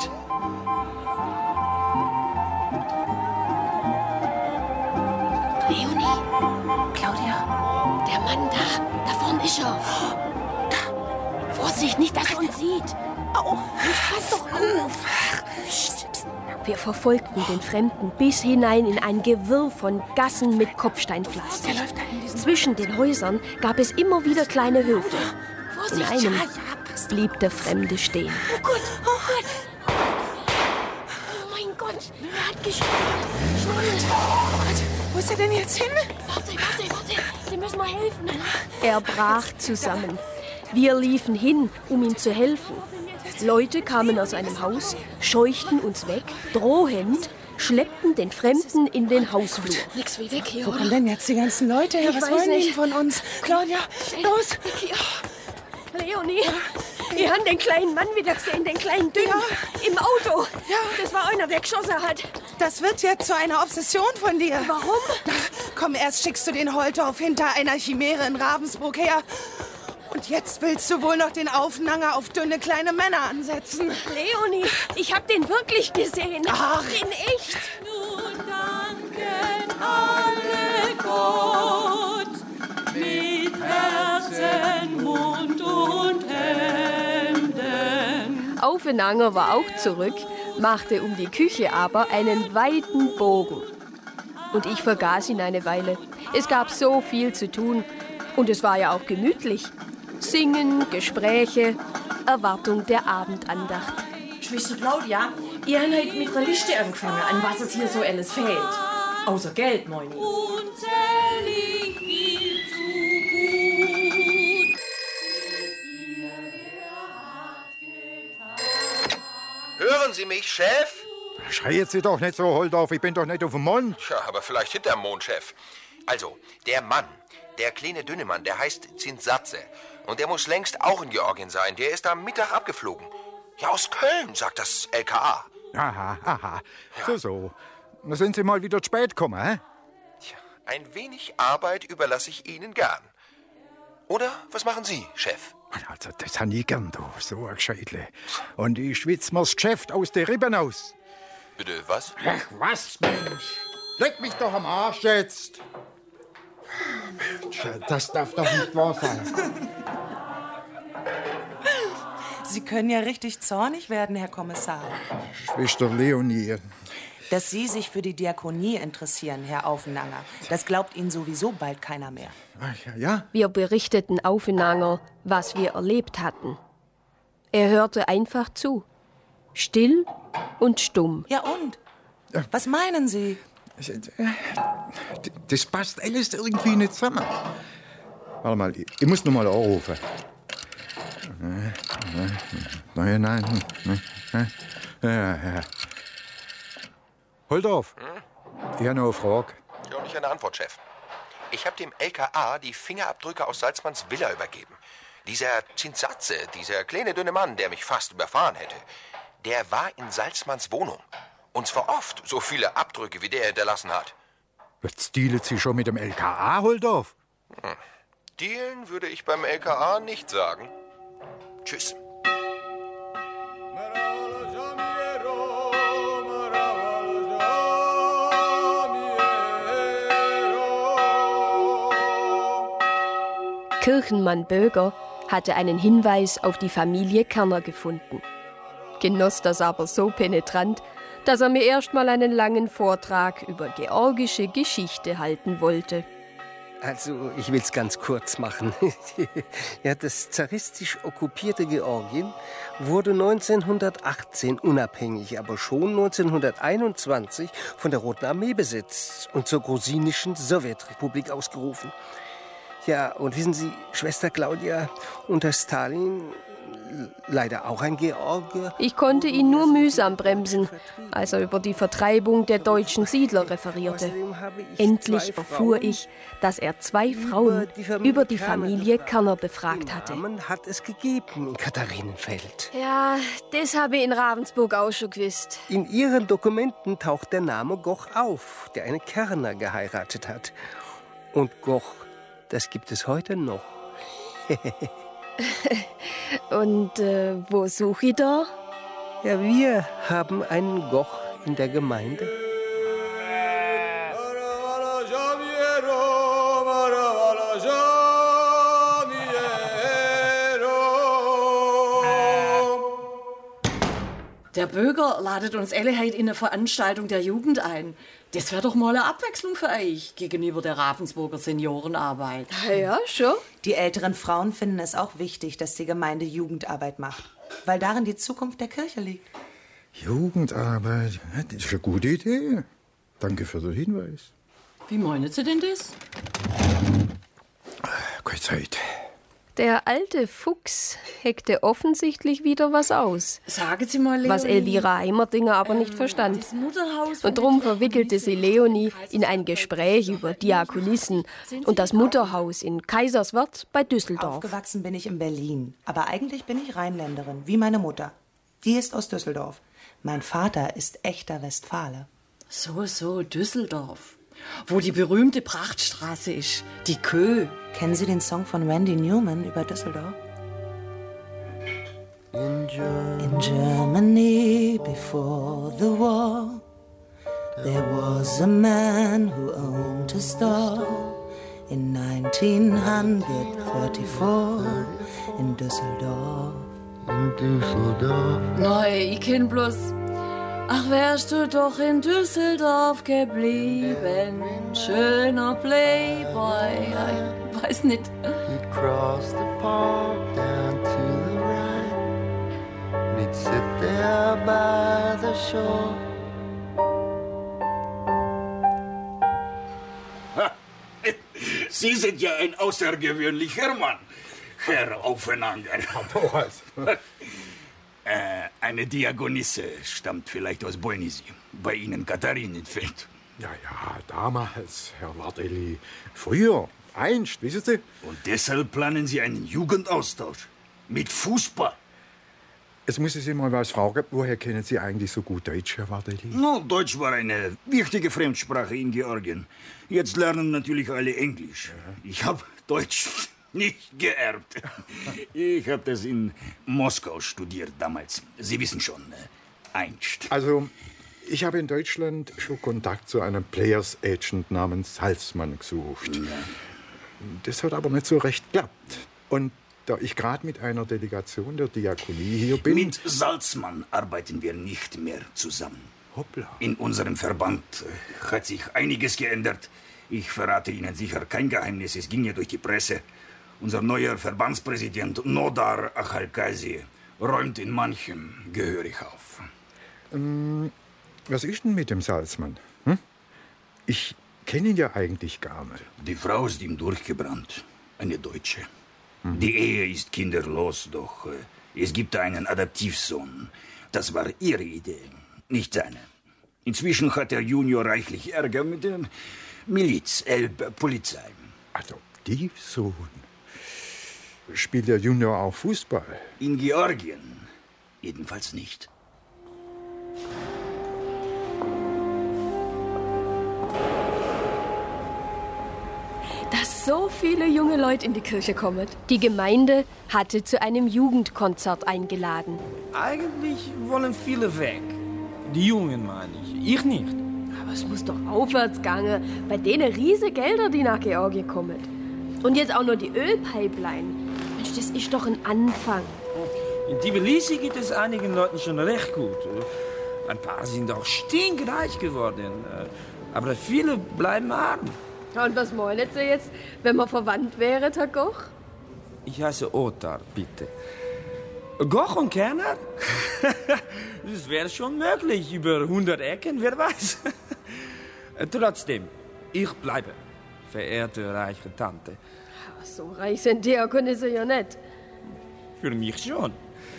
Leonie, Claudia, der Mann da vorne ist er. Da. Vorsicht, nicht, dass er uns sieht. Au, pass doch auf. Psst. Wir verfolgten den Fremden bis hinein in ein Gewirr von Gassen mit Kopfsteinpflaster. Zwischen den Häusern gab es immer wieder kleine Höfe. In einem blieb der Fremde stehen. Oh Gott, oh Gott. Oh mein Gott, er hat geschossen. Schnell. Oh Gott, wo ist er denn jetzt hin? Warte, dem müssen wir helfen. Er brach zusammen. Wir liefen hin, um ihm zu helfen. Leute kamen aus einem Haus, scheuchten uns weg, drohend, schleppten den Fremden in den Hausflur. Nix wie weg hier. Wo kommen denn jetzt die ganzen Leute her? Ich Was weiß wollen die nicht. von uns? Claudia, los! Weg hier. Leonie, wir haben den kleinen Mann wieder gesehen, den kleinen Dünn, im Auto. Ja. Das war einer, der geschossen hat. Das wird jetzt zu einer Obsession von dir. Warum? Komm, erst schickst du den Holtorf hinter einer Chimäre in Ravensburg her. Und jetzt willst du wohl noch den Aufnanger auf dünne kleine Männer ansetzen. Leonie, ich hab den wirklich gesehen. Ach. In echt. Nun danken alle Gott mit Herzen, Mund und Händen. Aufenanger war auch zurück, machte um die Küche aber einen weiten Bogen. Und ich vergaß ihn eine Weile. Es gab so viel zu tun. Und es war ja auch gemütlich. Singen, Gespräche, Erwartung der Abendandacht. Schwester Claudia, ihr habt heute mit der Liste angefangen, an was es hier so alles fehlt. Außer Geld, Moini. Unzählig viel zu gut. Hören Sie mich, Chef? Schrei jetzt Sie doch nicht so, Holdorf, ich bin doch nicht auf dem Mond. Tja, aber vielleicht hinterm Mond, Chef. Also, der Mann, der kleine dünne Mann, der heißt Zinsatze. Und der muss längst auch in Georgien sein. Der ist am Mittag abgeflogen. Ja, aus Köln, sagt das LKA. Aha, aha. Ja. So. Da sind Sie mal wieder zu spät gekommen, hä? Tja, ein wenig Arbeit überlasse ich Ihnen gern. Oder was machen Sie, Chef? Also, das han ich gern, du, so ein Gescheitle. Und ich schwitz mir's Geschäft aus den Rippen aus. Bitte, was? Ach, was, Mensch? Leck mich doch am Arsch jetzt. Das darf doch nicht wahr sein. Sie können ja richtig zornig werden, Herr Kommissar. Schwester Leonie. Dass Sie sich für die Diakonie interessieren, Herr Aufenanger, das glaubt Ihnen sowieso bald keiner mehr. Ach, ja? Wir berichteten Aufenanger, was wir erlebt hatten. Er hörte einfach zu. Still und stumm. Ja und? Was meinen Sie? Das passt alles irgendwie nicht zusammen. Warte mal, ich muss noch mal anrufen. Nein. Ja. Holdorf, ich habe noch eine Frage. Ja, und ich eine Antwort, Chef. Ich habe dem LKA die Fingerabdrücke aus Salzmanns Villa übergeben. Dieser Zinsatze, dieser kleine dünne Mann, der mich fast überfahren hätte, der war in Salzmanns Wohnung. Und zwar oft so viele Abdrücke, wie der hinterlassen hat. Jetzt dealet Sie schon mit dem LKA, Holdorf? Dealen würde ich beim LKA nicht sagen. Tschüss. Kirchenmann Böger hatte einen Hinweis auf die Familie Kerner gefunden. Genoss das aber so penetrant, dass er mir erst mal einen langen Vortrag über georgische Geschichte halten wollte. Also, ich will's ganz kurz machen. Ja, das zaristisch okkupierte Georgien wurde 1918 unabhängig, aber schon 1921 von der Roten Armee besetzt und zur grusinischen Sowjetrepublik ausgerufen. Ja, und wissen Sie, Schwester Claudia, unter Stalin leider auch ein Georgier. Ich konnte ihn nur mühsam bremsen, als er über die Vertreibung der deutschen Siedler referierte. Endlich erfuhr ich, dass er 2 Frauen über die Familie Kerner befragt hatte. Hat es gegeben in Katharinenfeld. Ja, das habe ich in Ravensburg auch schon gewusst. In ihren Dokumenten taucht der Name Goch auf, der eine Kerner geheiratet hat. Und Goch, das gibt es heute noch. Und wo suche ich da? Ja, wir haben einen Goch in der Gemeinde. Der Böger ladet uns alle heute in eine Veranstaltung der Jugend ein. Das wäre doch mal eine Abwechslung für euch gegenüber der Ravensburger Seniorenarbeit. Ja, schon. Die älteren Frauen finden es auch wichtig, dass die Gemeinde Jugendarbeit macht, weil darin die Zukunft der Kirche liegt. Jugendarbeit, das ist eine gute Idee. Danke für den Hinweis. Wie meinen Sie denn das? Keine Zeit. Der alte Fuchs heckte offensichtlich wieder was aus. Sagen Sie mal, Leonie. Was Elvira Heimerdinger aber nicht verstand. Und drum verwickelte sie Leonie in ein Gespräch über Diakonissen und das Mutterhaus in Kaiserswerth bei Düsseldorf. Aufgewachsen bin ich in Berlin, aber eigentlich bin ich Rheinländerin, wie meine Mutter. Die ist aus Düsseldorf. Mein Vater ist echter Westfale. So, Düsseldorf. Wo die berühmte Prachtstraße ist, die Kö. Kennen Sie den Song von Randy Newman über Düsseldorf? In Germany before the war, there was a man who owned a store. In 1934 in Düsseldorf. Nein, ich kenn bloß. Ach, wärst du doch in Düsseldorf geblieben, schöner Playboy. Ja, ich weiß nicht. He'd cross the park down to the right, and he'd sit there by the shore. Sie sind ja ein außergewöhnlicher Mann, Herr Aufeinander. Eine Diakonisse stammt vielleicht aus Boinisi, bei Ihnen Katharinenfeld. Ja, damals, Herr Wardeli. Früher, einst, wissen Sie? Und deshalb planen Sie einen Jugendaustausch mit Fußball. Jetzt muss ich Sie mal was fragen. Woher kennen Sie eigentlich so gut Deutsch, Herr Wardeli? No, Deutsch war eine wichtige Fremdsprache in Georgien. Jetzt lernen natürlich alle Englisch. Ich habe Deutsch nicht geerbt. Ich habe das in Moskau studiert damals. Sie wissen schon, einst. Also, ich habe in Deutschland schon Kontakt zu einem Players Agent namens Salzmann gesucht. Ja. Das hat aber nicht so recht geklappt. Und da ich gerade mit einer Delegation der Diakonie hier bin... Mit Salzmann arbeiten wir nicht mehr zusammen. Hoppla. In unserem Verband hat sich einiges geändert. Ich verrate Ihnen sicher kein Geheimnis, es ging ja durch die Presse. Unser neuer Verbandspräsident Nodar Achalkazi räumt in manchem gehörig auf. Was ist denn mit dem Salzmann? Ich kenne ihn ja eigentlich gar nicht. Die Frau ist ihm durchgebrannt, eine Deutsche. Die Ehe ist kinderlos, doch es gibt einen Adoptivsohn. Das war ihre Idee, nicht seine. Inzwischen hat der Junior reichlich Ärger mit der Miliz, Polizei. Adoptivsohn? Spielt der Junior auch Fußball? In Georgien jedenfalls nicht. Dass so viele junge Leute in die Kirche kommen. Die Gemeinde hatte zu einem Jugendkonzert eingeladen. Eigentlich wollen viele weg. Die Jungen meine ich. Ich nicht. Aber es muss doch aufwärts gehen. Bei denen riesige Gelder, die nach Georgien kommen. Und jetzt auch nur die Ölpipeline. Mensch, das ist doch ein Anfang. In Tbilisi geht es einigen Leuten schon recht gut. Ein paar sind auch stinkreich geworden. Aber viele bleiben arm. Und was meinen Sie jetzt, wenn wir verwandt wären, Herr Goch? Ich heiße Otar, bitte. Goch und Kerner? Das wäre schon möglich. Über 100 Ecken, wer weiß. Trotzdem, ich bleibe, verehrte reiche Tante. So reich sind Diakonisse ja nicht. Für mich schon.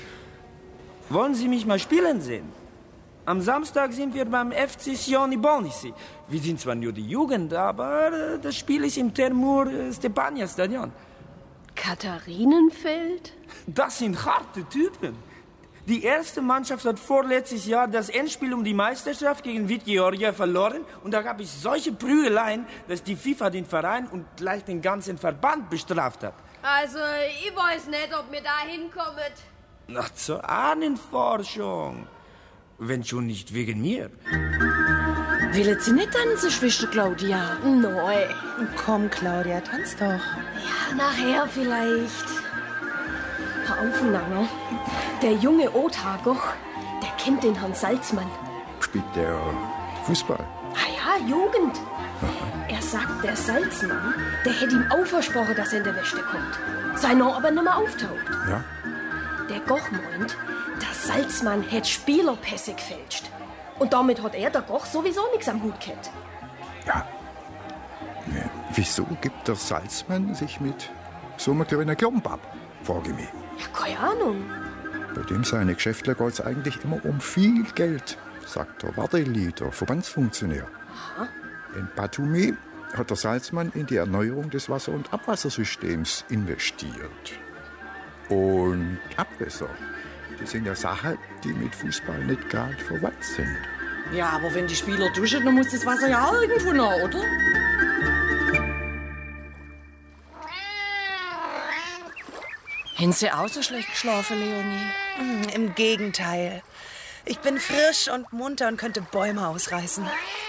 Wollen Sie mich mal spielen sehen? Am Samstag sind wir beim FC Sioni Bolnisi. Wir sind zwar nur die Jugend, aber das Spiel ist im Termur Stepania Stadion. Katharinenfeld? Das sind harte Typen. Die erste Mannschaft hat vorletztes Jahr das Endspiel um die Meisterschaft gegen Südgeorgia verloren. Und da gab es solche Prügeleien, dass die FIFA den Verein und gleich den ganzen Verband bestraft hat. Also, ich weiß nicht, ob wir da hinkommen. Nach zur Ahnenforschung. Wenn schon nicht wegen mir. Will Sie nicht tanzen, Schwester Claudia? Nein. Komm, Claudia, tanz doch. Ja, nachher vielleicht. Herr Aufeinander, der junge Otar Goch, der kennt den Herrn Salzmann. Spielt der Fußball? Ah ja, Jugend. Er sagt, der Salzmann, der hätte ihm auch versprochen, dass er in der Wäsche kommt. Sei noch aber nicht mehr auftaucht. Ja. Der Goch meint, der Salzmann hätte Spielerpässe gefälscht. Und damit hat er, der Goch, sowieso nichts am Hut gehabt. Ja. Wieso gibt der Salzmann sich mit so einen kleinen Klump ab, frage ich mich. Ja, keine Ahnung. Bei dem seine Geschäfte geht es eigentlich immer um viel Geld, sagt der Wardeli, der Verbandsfunktionär. Aha. In Batumi hat der Salzmann in die Erneuerung des Wasser- und Abwassersystems investiert. Und Abwässer, das sind ja Sachen, die mit Fußball nicht gerade verwandt sind. Ja, aber wenn die Spieler duschen, dann muss das Wasser ja auch irgendwo nach, oder? Haben Sie auch so schlecht geschlafen, Leonie? Im Gegenteil. Ich bin frisch und munter und könnte Bäume ausreißen.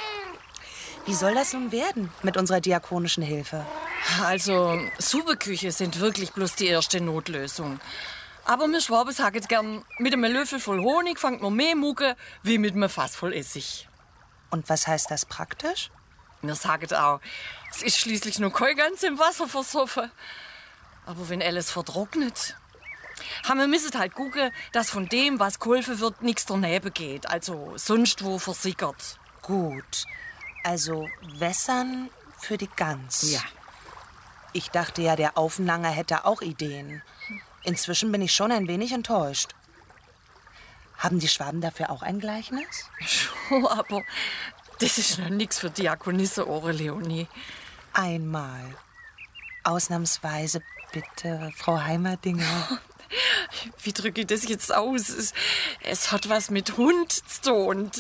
Wie soll das nun werden mit unserer diakonischen Hilfe? Also, Suppeküche sind wirklich bloß die erste Notlösung. Aber wir Schwaben sagen gern, mit einem Löffel voll Honig fängt man mehr Mucke wie mit einem Fass voll Essig. Und was heißt das praktisch? Wir sagen auch, es ist schließlich nur kein ganz im Wasser versoffen. Aber wenn alles vertrocknet, wir müssen halt gucken, dass von dem, was geholfen wird, nichts daneben geht. Also sonst wo versickert. Gut. Also wässern für die Gans. Ja. Ich dachte ja, der Aufenlanger hätte auch Ideen. Inzwischen bin ich schon ein wenig enttäuscht. Haben die Schwaben dafür auch ein Gleichnis? Schon, aber das ist noch nichts für Diakonisse-Ohren, Leonie. Einmal. Ausnahmsweise bitte, Frau Heimerdinger. Wie drücke ich das jetzt aus? Es hat was mit Hund zu tun.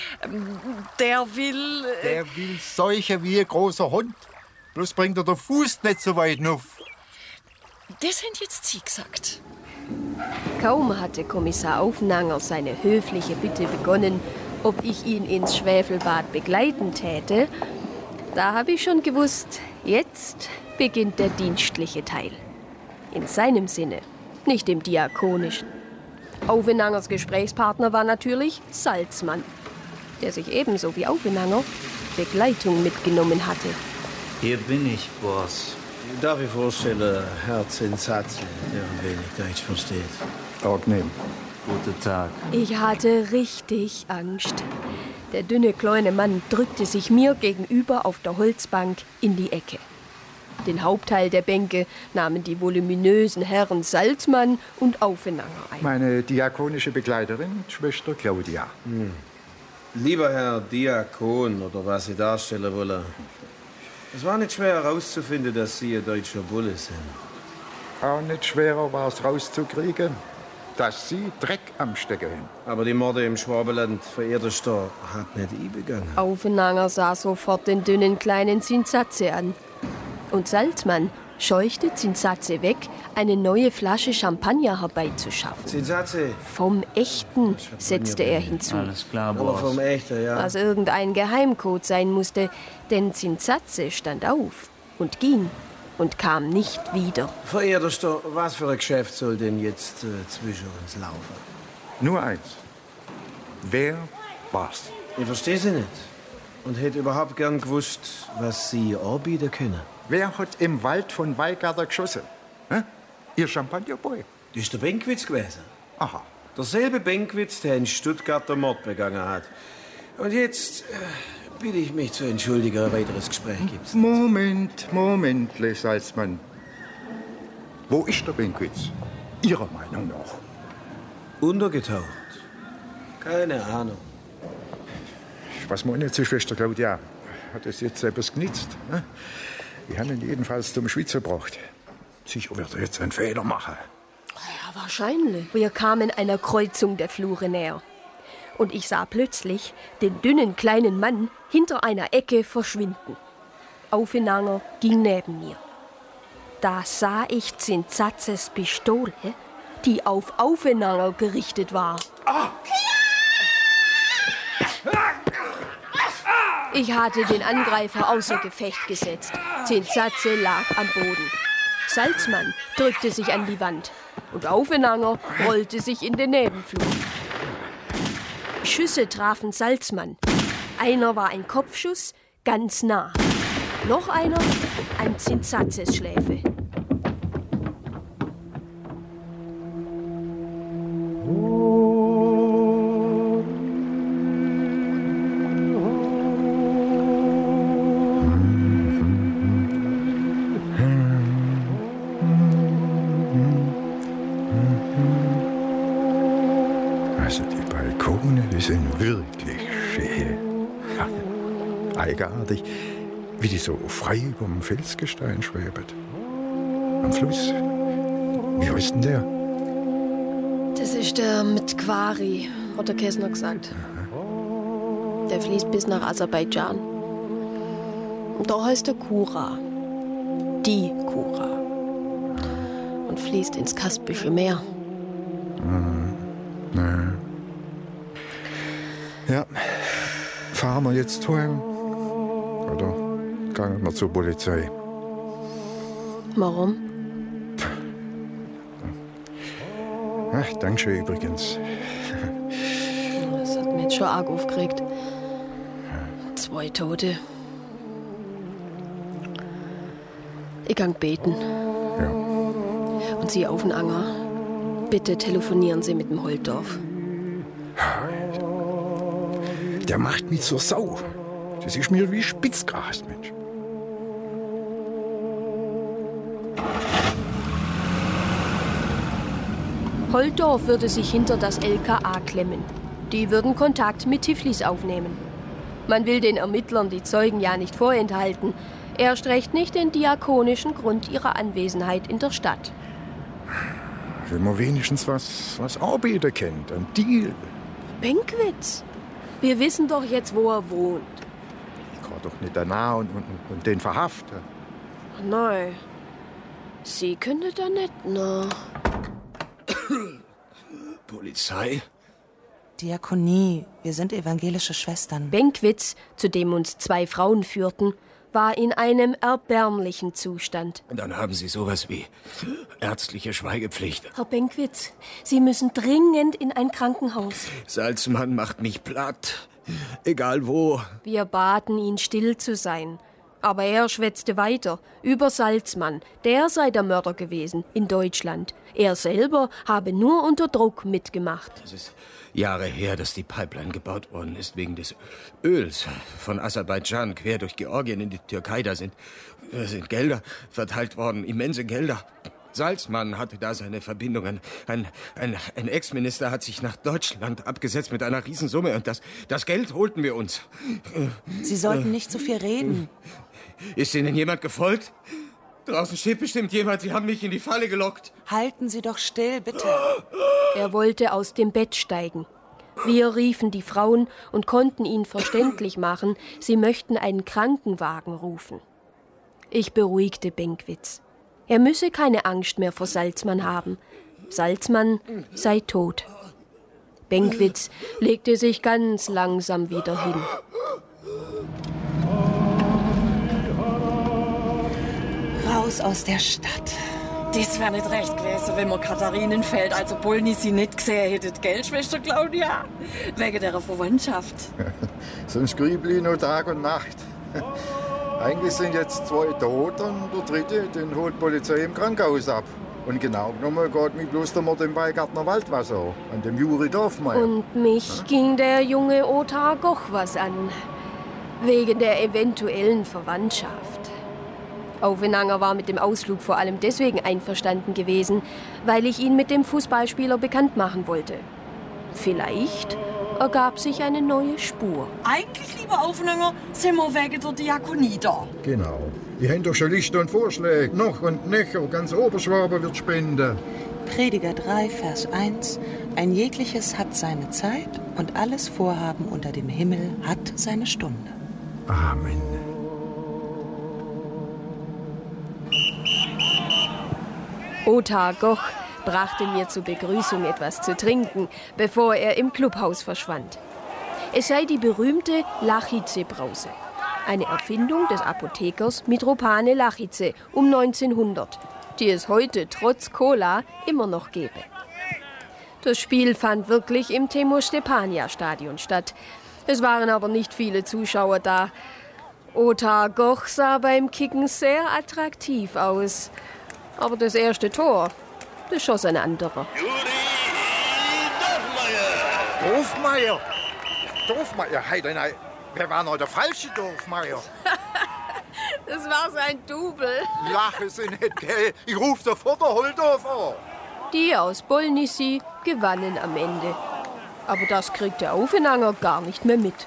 Der will... Der will solche wie ein großer Hund. Bloß bringt er den Fuß nicht so weit nuff. Das sind jetzt Sie gesagt. Kaum hatte Kommissar Aufenanger seine höfliche Bitte begonnen, ob ich ihn ins Schwefelbad begleiten täte, da habe ich schon gewusst, jetzt beginnt der dienstliche Teil. In seinem Sinne, nicht im diakonischen. Aufenangers Gesprächspartner war natürlich Salzmann, der sich ebenso wie Aufenanger Begleitung mitgenommen hatte. Hier bin ich, Boss. Darf ich vorstellen, Herr Zinsatze, der ein wenig Deutsch versteht. Angenehm. Guten Tag. Ich hatte richtig Angst. Der dünne, kleine Mann drückte sich mir gegenüber auf der Holzbank in die Ecke. Den Hauptteil der Bänke nahmen die voluminösen Herren Salzmann und Aufenanger ein. Meine diakonische Begleiterin, Schwester Claudia. Lieber Herr Diakon, oder was Sie darstellen wollen, es war nicht schwer herauszufinden, dass Sie ein deutscher Bulle sind. Auch nicht schwerer war es rauszukriegen, dass Sie Dreck am Stecken haben. Aber die Morde im Schwabenland, verehrtester, hat nicht ich begangen. Aufenanger sah sofort den dünnen kleinen Zinsatze an. Und Salzmann scheuchte Zinsatze weg, eine neue Flasche Champagner herbeizuschaffen. Zinsatze? Vom Echten, setzte er hinzu. Alles klar, Aber vom Echten, ja. Was irgendein Geheimcode sein musste, denn Zinsatze stand auf und ging und kam nicht wieder. Verehrter, was für ein Geschäft soll denn jetzt zwischen uns laufen? Nur eins. Wer war's? Ich verstehe Sie nicht. Und hätte überhaupt gern gewusst, was Sie anbieten können. Wer hat im Wald von Weigarter geschossen? Ihr Champagnerboy? Das ist der Benkwitz gewesen. Aha. Derselbe Benkwitz, der in Stuttgart den Mord begangen hat. Und jetzt bitte ich mich zu entschuldigen, ein weiteres Gespräch gibt's. Moment, Les Salzmann. Wo ist der Benkwitz? Ihrer Meinung nach? Untergetaucht. Keine Ahnung. Was meinen Sie, Schwester Claudia? Hat es jetzt etwas genützt? Wir haben ihn jedenfalls zum Schweizer gebracht. Sicher wird er jetzt einen Fehler machen. Ja, wahrscheinlich. Wir kamen einer Kreuzung der Flure näher. Und ich sah plötzlich den dünnen kleinen Mann hinter einer Ecke verschwinden. Aufenanger ging neben mir. Da sah ich Zinsatzes Pistole, die auf Aufenanger gerichtet war. Ich hatte den Angreifer außer Gefecht gesetzt. Zinsatze lag am Boden. Salzmann drückte sich an die Wand und Aufenanger rollte sich in den Nebenflur. Schüsse trafen Salzmann. Einer war ein Kopfschuss, ganz nah. Noch einer an Zinsatzes Schläfe. Also die Balkone, die sind wirklich schön. Ja, eigenartig, wie die so frei über dem Felsgestein schweben. Am Fluss. Wie heißt denn der? Das ist der mit Quari, hat der Kessner gesagt. Der fließt bis nach Aserbaidschan. Und da heißt der Kura. Die Kura. Und fließt ins Kaspische Meer. Ja, fahren wir jetzt heim? Oder gehen wir zur Polizei? Warum? Ach, Dankeschön übrigens. Das hat mich jetzt schon arg aufgeregt. 2 Tote. Ich gang beten. Ja. Und Sie auf den Anger. Bitte telefonieren Sie mit dem Holtdorf. Der macht mich zur Sau. Das ist mir wie Spitzgras, Mensch. Holtdorf würde sich hinter das LKA klemmen. Die würden Kontakt mit Tiflis aufnehmen. Man will den Ermittlern die Zeugen ja nicht vorenthalten. Erst recht nicht den diakonischen Grund ihrer Anwesenheit in der Stadt. Wenn man wenigstens was Arbeiter kennt, ein Deal. Benkwitz, wir wissen doch jetzt, wo er wohnt. Ich kann doch nicht danach und den verhaften. Nein, Sie können da nicht, na. Polizei? Diakonie, wir sind evangelische Schwestern. Benkwitz, zu dem uns 2 Frauen führten, war in einem erbärmlichen Zustand. Und dann haben Sie sowas wie ärztliche Schweigepflicht. Herr Benkwitz, Sie müssen dringend in ein Krankenhaus. Salzmann macht mich platt. Egal wo. Wir baten ihn, still zu sein. Aber er schwätzte weiter über Salzmann. Der sei der Mörder gewesen in Deutschland. Er selber habe nur unter Druck mitgemacht. Es ist Jahre her, dass die Pipeline gebaut worden ist wegen des Öls von Aserbaidschan quer durch Georgien in die Türkei. Da sind Gelder verteilt worden, immense Gelder. Salzmann hatte da seine Verbindungen. Ein Ex-Minister hat sich nach Deutschland abgesetzt mit einer Riesensumme und das Geld holten wir uns. Sie sollten nicht so viel reden. Ist Ihnen jemand gefolgt? Draußen steht bestimmt jemand. Sie haben mich in die Falle gelockt. Halten Sie doch still, bitte. Er wollte aus dem Bett steigen. Wir riefen die Frauen und konnten ihn verständlich machen, sie möchten einen Krankenwagen rufen. Ich beruhigte Benkwitz. Er müsse keine Angst mehr vor Salzmann haben. Salzmann sei tot. Benkwitz legte sich ganz langsam wieder hin. Raus aus der Stadt. Das wäre nicht recht gewesen, wenn wir Katharinenfeld, also Bolnissi, nicht gesehen hättet, gell, Schwester Claudia? Wegen der Verwandtschaft. Sonst grüble ich noch Tag und Nacht. Eigentlich sind jetzt 2 tot und der 3., den holt die Polizei im Krankenhaus ab. Und genau genommen geht mich bloß der Mord im Weingartner Waldwasser an dem Juri Dorfmeier. Und mich ging der junge Otar Goch was an. Wegen der eventuellen Verwandtschaft. Aufenanger war mit dem Ausflug vor allem deswegen einverstanden gewesen, weil ich ihn mit dem Fußballspieler bekannt machen wollte. Vielleicht ergab sich eine neue Spur. Eigentlich, lieber Aufenanger, sind wir wegen der Diakonie da. Genau. Wir haben doch schon Lichter und Vorschläge. Noch und nöcher. Ganz Oberschwaben wird spenden. Prediger 3, Vers 1. Ein jegliches hat seine Zeit und alles Vorhaben unter dem Himmel hat seine Stunde. Amen. Otar Goch brachte mir zur Begrüßung etwas zu trinken, bevor er im Clubhaus verschwand. Es sei die berühmte Lachice-Brause. Eine Erfindung des Apothekers Mitropane Lachice um 1900, die es heute trotz Cola immer noch gäbe. Das Spiel fand wirklich im Temo-Stepania-Stadion statt. Es waren aber nicht viele Zuschauer da. Otar Goch sah beim Kicken sehr attraktiv aus. Aber das erste Tor, das schoss ein anderer. Dorfmeier! Dorfmeier, Heidenei. Wer war noch der falsche Dorfmeier? Das war sein Double. Lachen Sie nicht, gell? Ich ruf sofort der Holtdorf an. Die aus Bolnissi gewannen am Ende. Aber das kriegt der Aufenanger gar nicht mehr mit.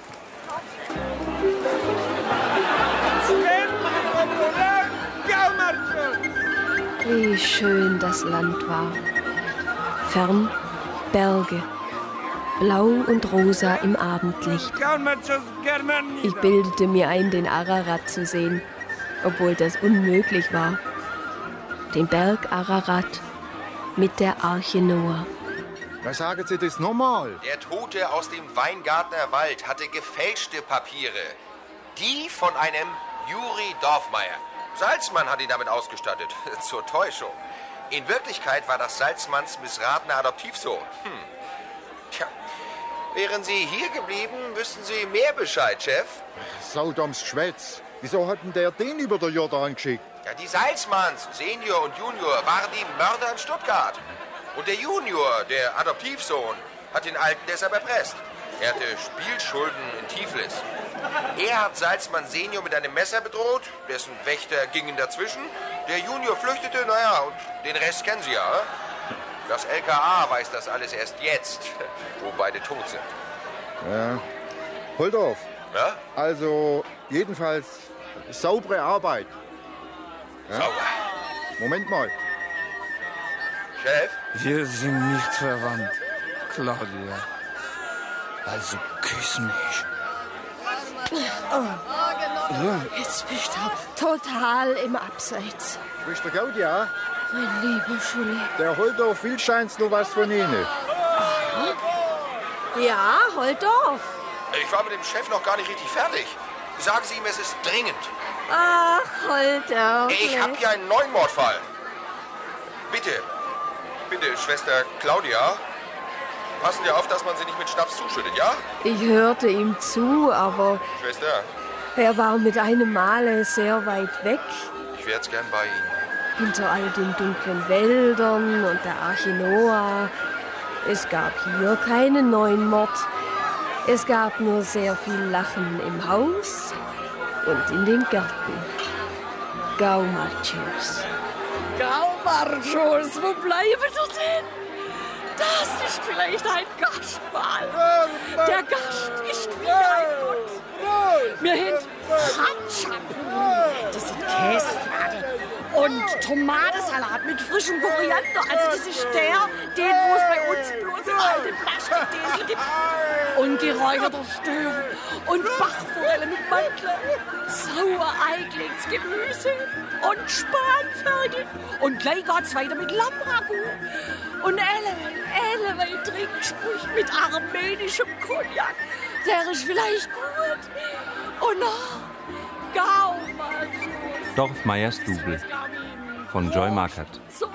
Wie schön das Land war. Fern Berge, blau und rosa im Abendlicht. Ich bildete mir ein, den Ararat zu sehen, obwohl das unmöglich war. Den Berg Ararat mit der Arche Noah. Was sagen Sie das nochmal? Der Tote aus dem Weingartner Wald hatte gefälschte Papiere. Die von einem Juri Dorfmeier. Salzmann hat ihn damit ausgestattet. Zur Täuschung. In Wirklichkeit war das Salzmanns missratener Adoptivsohn. Tja, wären Sie hier geblieben, wüssten Sie mehr Bescheid, Chef. Saudoms Schwätz. Wieso hat denn der den über der Jordan geschickt? Ja, die Salzmanns, Senior und Junior, waren die Mörder in Stuttgart. Und der Junior, der Adoptivsohn, hat den Alten deshalb erpresst. Er hatte Spielschulden in Tiflis. Er hat Salzmann Senior mit einem Messer bedroht, dessen Wächter gingen dazwischen. Der Junior flüchtete, naja, und den Rest kennen Sie ja. Das LKA weiß das alles erst jetzt, wo beide tot sind. Ja. Holdorf. Ja? Also, jedenfalls saubere Arbeit. Ja? Sauber. Moment mal. Chef? Wir sind nicht verwandt, Claudia. Also küss mich. Jetzt bist du total im Abseits. Schwester Claudia? Mein lieber Schulli. Der Holdorf will scheint's nur was von Ihnen. Ja, Holdorf. Ich war mit dem Chef noch gar nicht richtig fertig. Sagen Sie ihm, es ist dringend. Ach, Holdorf. Ich habe hier einen neuen Mordfall. Bitte, Schwester Claudia. Passen Sie auf, dass man sie nicht mit Schnaps zuschüttet, ja? Ich hörte ihm zu, aber Schwester, er war mit einem Male sehr weit weg. ich wäre jetzt gern bei Ihnen. Hinter all den dunklen Wäldern und der Arche Noah. Es gab hier keinen neuen Mord. Es gab nur sehr viel Lachen im Haus und in dem Garten. Gaumachos. Gaumachos, wo bleiben wir denn? Das ist vielleicht ein Gastmahl. Der Gast ist wie ein Hund. Wir haben Handschampen. Das sind Käsefladen. Und Tomatensalat mit frischem Koriander. Also das ist den wo es bei uns bloß im alten Plastikdesel gibt. Und geräucherter Stör. Und Bachforelle mit Mantel. Sauer eingelegtes Gemüse. Und Spanferkel. Und gleich geht's weiter mit Lammragout. Und Ellewein Trinksprüch mit armenischem Cognac. Der ist vielleicht gut. Und noch Gaumachos. Dorfmeiers Double von Joy Markert. So